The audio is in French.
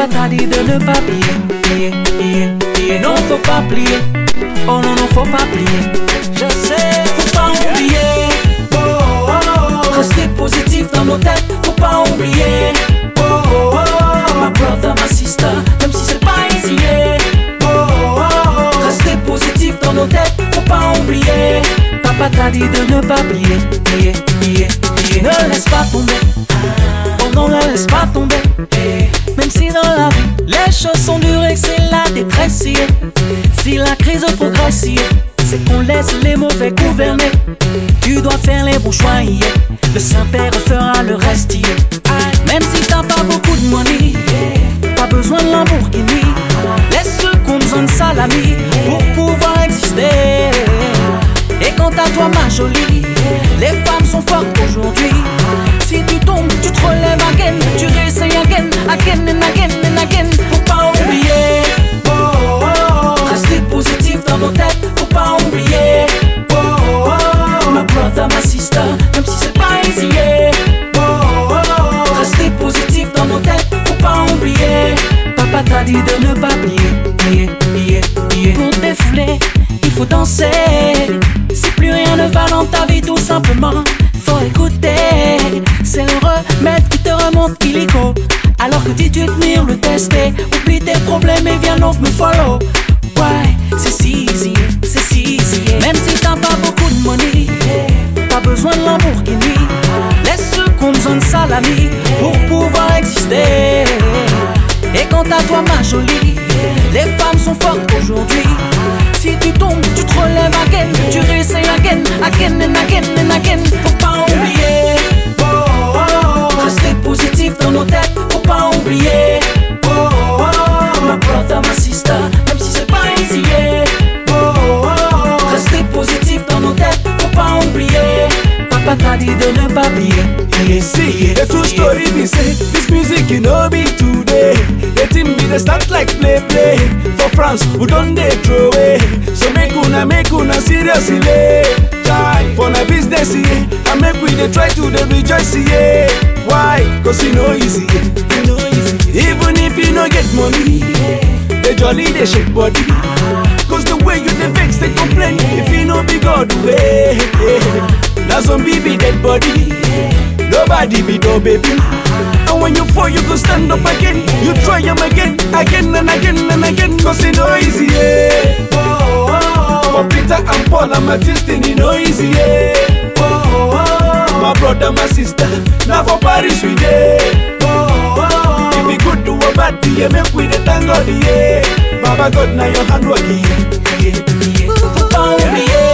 Papa t'a dit de ne pas plier. Non, faut pas plier. Oh non, non, faut pas plier. Je sais, faut pas oublier. Rester positif dans nos têtes, faut pas oublier. My brother, my sister, même si c'est pas easy. Rester positif dans nos têtes, faut pas oublier. Papa t'a dit de ne pas plier. Ne laisse pas tomber. Oh non, ne laisse pas tomber. Même si dans la vie, les choses sont dures et que c'est la détresse. Si la crise progresse, c'est qu'on laisse les mauvais gouverner. Tu dois faire les bons choix, le Saint-Père fera le reste. Même si t'as pas beaucoup de money, pas besoin de Lamborghini. Laisse ceux qu'on besoin de salami pour pouvoir exister. Et quant à toi ma jolie, les femmes sont fortes aujourd'hui. Si tu tombes, tu te relèves again. Tu réessayes again and again. Faut pas oublier. Rester positif dans nos têtes, faut pas oublier. My brother, my sister, même si c'est pas easy. Rester positif dans nos têtes, faut pas oublier. Papa t'a dit de ne pas plier. Pour te défouler, il faut danser. Si plus rien ne va dans ta vie, tout simplement, faut écouter. C'est le remède qui te remonte illico. Alors que dis-tu tenir le tester, oublie tes problèmes et viens donc me follow. Ouais, c'est si easy. Même si t'as pas beaucoup de money, pas besoin de Lamborghini. Laisse ceux qu'on besoin de salami pour pouvoir exister. Et quant à toi ma jolie, les femmes sont fortes aujourd'hui. Si tu tombes, tu te relèves again. Tu réessayes again and again. Faut pas oublier. Rester positif dans nos têtes, faut pas oublier. My brother, my sister, même si c'est pas easy. Rester positif dans nos têtes, faut pas oublier. Papa t'a dit de ne pas plier. See, a true story be say, this music you know be today. The team be the start like play. For France, who don't they throw away. So make una seriously. Try for na business, and make we dey try to dey rejoice, Why? Cause you know easy, Even if you no get money, they jolly, they shake body. Cause the way you dey vex, they complain. If you no be God way, now some baby dead body. Nobody be no baby. And when you fall, you go stand up again. You try them again and again. Cause it no easy, For Peter and Paul and my destiny no easy, My brother, my sister, now for Paris we dey. If we good do a bad day, make we dey thank God, Baba God, now your hand work, Faut pas oublier.